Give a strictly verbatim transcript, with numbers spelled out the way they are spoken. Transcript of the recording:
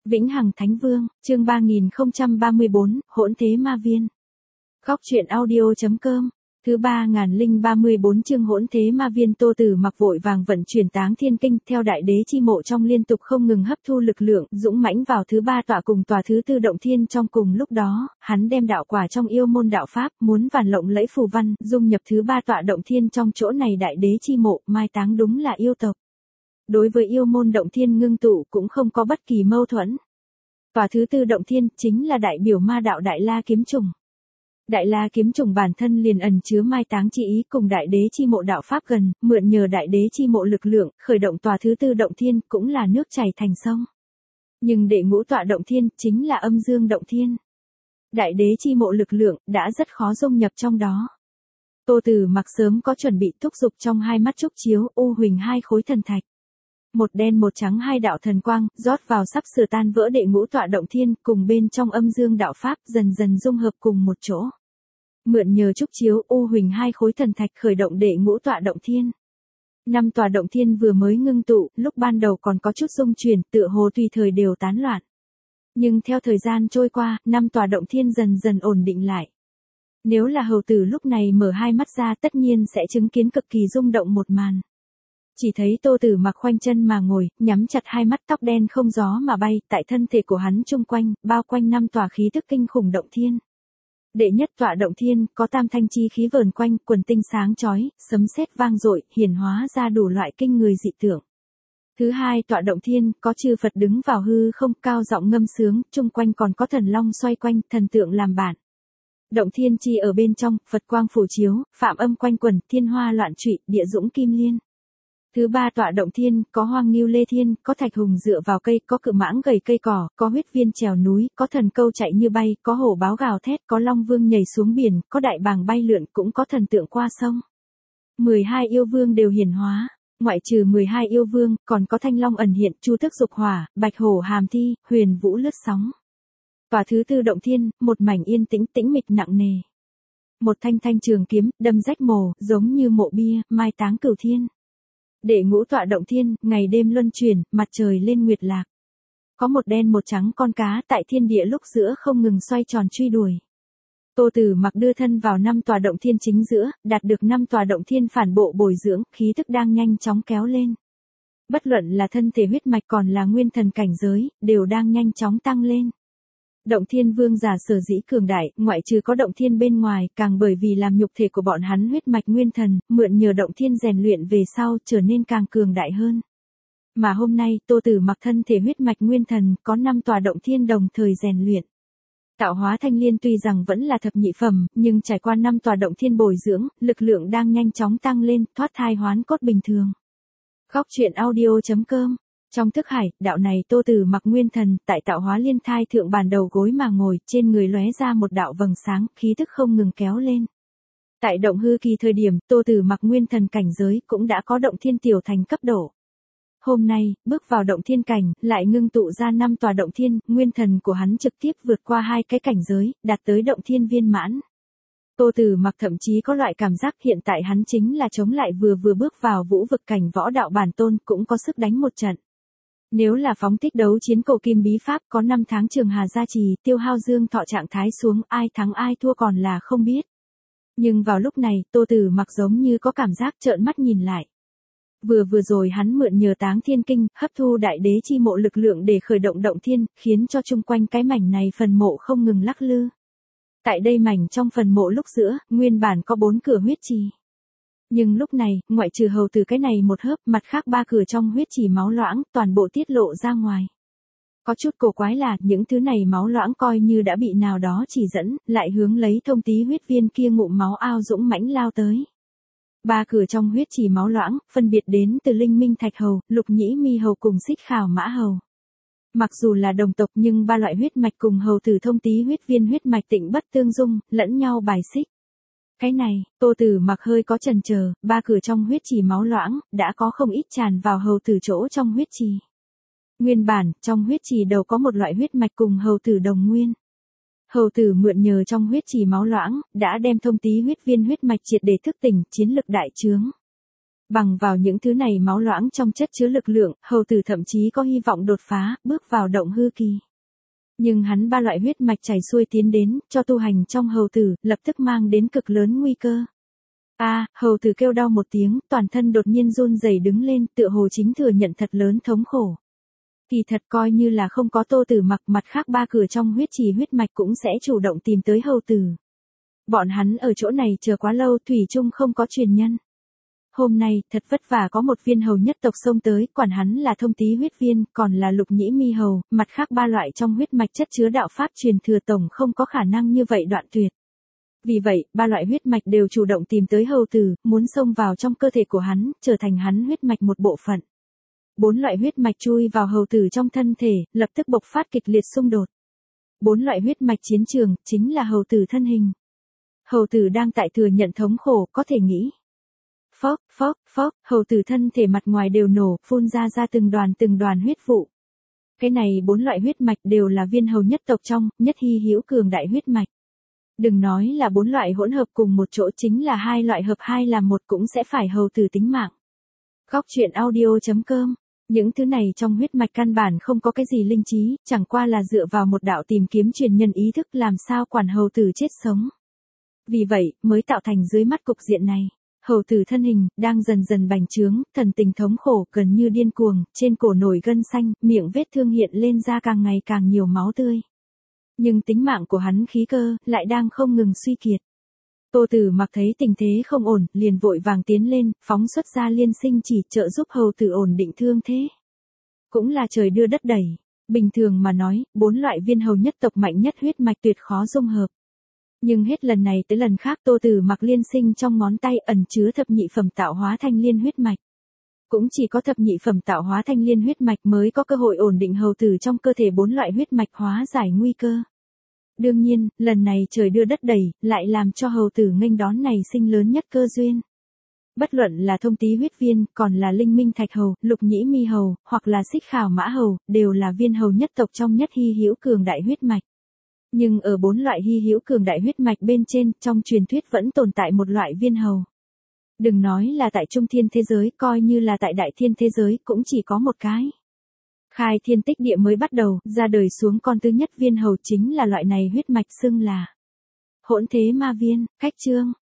Vĩnh Hằng Thánh Vương, chương ba nghìn không trăm ba mươi bốn, Hỗn Thế Ma Viên. Góc truyện audio.com, thứ ba nghìn ba mươi bốn chương Hỗn Thế Ma Viên. Tô Tử Mặc vội vàng vận chuyển Táng Thiên Kinh, theo đại đế chi mộ trong liên tục không ngừng hấp thu lực lượng, dũng mãnh vào thứ ba tọa cùng tòa thứ tư động thiên. Trong cùng lúc đó, hắn đem đạo quả trong yêu môn đạo pháp, muốn vàn lộng lẫy phù văn, dung nhập thứ ba tọa động thiên. Trong chỗ này đại đế chi mộ, mai táng đúng là yêu tộc. Đối với yêu môn động thiên ngưng tụ cũng không có bất kỳ mâu thuẫn. Tòa thứ tư động thiên chính là đại biểu ma đạo Đại La Kiếm Trùng. Đại La Kiếm Trùng bản thân liền ẩn chứa mai táng chi ý cùng đại đế chi mộ đạo pháp gần, mượn nhờ đại đế chi mộ lực lượng, khởi động tòa thứ tư động thiên cũng là nước chảy thành sông. Nhưng đệ ngũ tọa động thiên chính là âm dương động thiên. Đại đế chi mộ lực lượng đã rất khó dung nhập trong đó. Tô Tử Mặc sớm có chuẩn bị, thúc giục trong hai mắt trúc chiếu u huỳnh hai khối thần thạch. Một đen một trắng hai đạo thần quang, rót vào sắp sửa tan vỡ đệ ngũ tọa động thiên, cùng bên trong âm dương đạo pháp, dần dần dung hợp cùng một chỗ. Mượn nhờ trúc chiếu u huỳnh hai khối thần thạch khởi động đệ ngũ tọa động thiên. Năm tọa động thiên vừa mới ngưng tụ, lúc ban đầu còn có chút rung chuyển, tựa hồ tùy thời đều tán loạn. Nhưng theo thời gian trôi qua, năm tọa động thiên dần dần ổn định lại. Nếu là hầu tử lúc này mở hai mắt ra, tất nhiên sẽ chứng kiến cực kỳ rung động một màn. Chỉ thấy Tô Tử Mặc khoanh chân mà ngồi, nhắm chặt hai mắt, tóc đen không gió mà bay, tại thân thể của hắn chung quanh, bao quanh năm tòa khí tức kinh khủng động thiên. Đệ nhất tọa động thiên, có tam thanh chi khí vờn quanh, quần tinh sáng chói, sấm sét vang dội, hiển hóa ra đủ loại kinh người dị tượng. Thứ hai tọa động thiên, có chư Phật đứng vào hư không, cao giọng ngâm sướng, chung quanh còn có thần long xoay quanh, thần tượng làm bạn. Động thiên chi ở bên trong, Phật quang phổ chiếu, phạm âm quanh quần, thiên hoa loạn trụy, địa dũng kim liên. Thứ ba tọa động thiên, có hoang ngưu lê thiên, có thạch hùng dựa vào cây, có cự mãng gầy cây cỏ, có huyết viên trèo núi, có thần câu chạy như bay, có hổ báo gào thét, có long vương nhảy xuống biển, có đại bàng bay lượn, cũng có thần tượng qua sông. mười hai yêu vương đều hiển hóa, ngoại trừ mười hai yêu vương, còn có thanh long ẩn hiện, chu tước dục hỏa, bạch hổ hàm thi, huyền vũ lướt sóng. Tòa thứ tư động thiên, một mảnh yên tĩnh tĩnh mịch nặng nề. Một thanh thanh trường kiếm, đâm rách mồ, giống như mộ bia, mai táng cửu thiên. Đệ ngũ tọa động thiên, ngày đêm luân chuyển, mặt trời lên nguyệt lạc. Có một đen một trắng con cá tại thiên địa lúc giữa không ngừng xoay tròn truy đuổi. Tô Tử Mặc đưa thân vào năm tọa động thiên chính giữa, đạt được năm tọa động thiên phản bộ bồi dưỡng, khí tức đang nhanh chóng kéo lên. Bất luận là thân thể huyết mạch còn là nguyên thần cảnh giới, đều đang nhanh chóng tăng lên. Động thiên vương giả sở dĩ cường đại, ngoại trừ có động thiên bên ngoài, càng bởi vì làm nhục thể của bọn hắn huyết mạch nguyên thần, mượn nhờ động thiên rèn luyện về sau trở nên càng cường đại hơn. Mà hôm nay, Tô Tử Mặc thân thể huyết mạch nguyên thần, có năm tòa động thiên đồng thời rèn luyện. Tạo hóa thanh liên tuy rằng vẫn là thập nhị phẩm, nhưng trải qua năm tòa động thiên bồi dưỡng, lực lượng đang nhanh chóng tăng lên, thoát thai hoán cốt bình thường. Góc truyện audio.com. Trong thức hải, đạo này Tô Tử Mặc nguyên thần, tại tạo hóa liên thai thượng bàn đầu gối mà ngồi, trên người lóe ra một đạo vầng sáng, khí tức không ngừng kéo lên. Tại động hư kỳ thời điểm, Tô Tử Mặc nguyên thần cảnh giới cũng đã có động thiên tiểu thành cấp độ. Hôm nay, bước vào động thiên cảnh, lại ngưng tụ ra năm tòa động thiên, nguyên thần của hắn trực tiếp vượt qua hai cái cảnh giới, đạt tới động thiên viên mãn. Tô Tử Mặc thậm chí có loại cảm giác hiện tại hắn chính là chống lại vừa vừa bước vào vũ vực cảnh võ đạo bản tôn, cũng có sức đánh một trận. Nếu là phóng thích đấu chiến cổ kim bí pháp, có năm tháng trường hà gia trì, tiêu hao dương thọ trạng thái xuống, ai thắng ai thua còn là không biết. Nhưng vào lúc này, Tô Tử Mặc giống như có cảm giác trợn mắt nhìn lại. Vừa vừa rồi hắn mượn nhờ Táng Thiên Kinh, hấp thu đại đế chi mộ lực lượng để khởi động động thiên, khiến cho chung quanh cái mảnh này phần mộ không ngừng lắc lư. Tại đây mảnh trong phần mộ lúc giữa, nguyên bản có bốn cửa huyết trì. Nhưng lúc này, ngoại trừ hầu từ cái này một hớp, mặt khác ba cửa trong huyết trì máu loãng, toàn bộ tiết lộ ra ngoài. Có chút cổ quái là, những thứ này máu loãng coi như đã bị nào đó chỉ dẫn, lại hướng lấy thông tí huyết viên kia ngụm máu ao dũng mãnh lao tới. Ba cửa trong huyết trì máu loãng, phân biệt đến từ Linh Minh Thạch Hầu, Lục Nhĩ Mi Hầu cùng Xích Khảo Mã Hầu. Mặc dù là đồng tộc nhưng ba loại huyết mạch cùng hầu tử thông tí huyết viên huyết mạch tịnh bất tương dung, lẫn nhau bài xích. Cái này, Tô Tử Mặc hơi có chần chờ, ba cửa trong huyết trì máu loãng, đã có không ít tràn vào hầu tử chỗ trong huyết trì. Nguyên bản, trong huyết trì đầu có một loại huyết mạch cùng hầu tử đồng nguyên. Hầu tử mượn nhờ trong huyết trì máu loãng, đã đem thông tí huyết viên huyết mạch triệt để thức tỉnh, chiến lực đại trướng. Bằng vào những thứ này máu loãng trong chất chứa lực lượng, hầu tử thậm chí có hy vọng đột phá, bước vào động hư kỳ. Nhưng hắn ba loại huyết mạch chảy xuôi tiến đến, cho tu hành trong hầu tử, lập tức mang đến cực lớn nguy cơ. A, à, hầu tử kêu đau một tiếng, toàn thân đột nhiên run rẩy đứng lên, tựa hồ chính thừa nhận thật lớn thống khổ. Kỳ thật coi như là không có Tô Tử Mặc, mặt khác ba cửa trong huyết trì huyết mạch cũng sẽ chủ động tìm tới hầu tử. Bọn hắn ở chỗ này chờ quá lâu, thủy chung không có truyền nhân. Hôm nay, thật vất vả có một viên hầu nhất tộc xông tới, quản hắn là thông tý huyết viên, còn là lục nhĩ mi hầu, mặt khác ba loại trong huyết mạch chất chứa đạo pháp truyền thừa tổng không có khả năng như vậy đoạn tuyệt. Vì vậy, ba loại huyết mạch đều chủ động tìm tới hầu tử, muốn xông vào trong cơ thể của hắn, trở thành hắn huyết mạch một bộ phận. Bốn loại huyết mạch chui vào hầu tử trong thân thể, lập tức bộc phát kịch liệt xung đột. Bốn loại huyết mạch chiến trường, chính là hầu tử thân hình. Hầu tử đang tại thừa nhận thống khổ, có thể nghĩ. Phốc, phốc, phốc, hầu tử thân thể mặt ngoài đều nổ, phun ra ra từng đoàn từng đoàn huyết vụ. Cái này bốn loại huyết mạch đều là viên hầu nhất tộc trong, nhất hy hữu cường đại huyết mạch. Đừng nói là bốn loại hỗn hợp cùng một chỗ, chính là hai loại hợp hai làm một cũng sẽ phải hầu tử tính mạng. Góc truyện audio chấm com. Những thứ này trong huyết mạch căn bản không có cái gì linh trí, chẳng qua là dựa vào một đạo tìm kiếm truyền nhân ý thức làm sao quản hầu tử chết sống. Vì vậy, mới tạo thành dưới mắt cục diện này. Hầu tử thân hình, đang dần dần bành trướng, thần tình thống khổ, gần như điên cuồng, trên cổ nổi gân xanh, miệng vết thương hiện lên ra càng ngày càng nhiều máu tươi. Nhưng tính mạng của hắn khí cơ, lại đang không ngừng suy kiệt. Tô Tử Mặc thấy tình thế không ổn, liền vội vàng tiến lên, phóng xuất ra liên sinh chỉ trợ giúp hầu tử ổn định thương thế. Cũng là trời đưa đất đẩy. Bình thường mà nói, bốn loại viên hầu nhất tộc mạnh nhất huyết mạch tuyệt khó dung hợp. Nhưng hết lần này tới lần khác Tô Tử Mặc liên sinh trong ngón tay ẩn chứa thập nhị phẩm tạo hóa thanh liên huyết mạch. Cũng chỉ có thập nhị phẩm tạo hóa thanh liên huyết mạch mới có cơ hội ổn định hầu tử trong cơ thể bốn loại huyết mạch, hóa giải nguy cơ. Đương nhiên, lần này trời đưa đất đẩy, lại làm cho hầu tử nghênh đón này sinh lớn nhất cơ duyên. Bất luận là thông tý huyết viên, còn là linh minh thạch hầu, lục nhĩ mi hầu, hoặc là xích khảo mã hầu, đều là viên hầu nhất tộc trong nhất hy hữu cường đại huyết mạch. Nhưng ở bốn loại hy hữu cường đại huyết mạch bên trên, trong truyền thuyết vẫn tồn tại một loại viên hầu. Đừng nói là tại trung thiên thế giới, coi như là tại đại thiên thế giới, cũng chỉ có một cái. Khai thiên tích địa mới bắt đầu, ra đời xuống con thứ nhất viên hầu chính là loại này huyết mạch xưng là hỗn thế ma viên. Cách chương.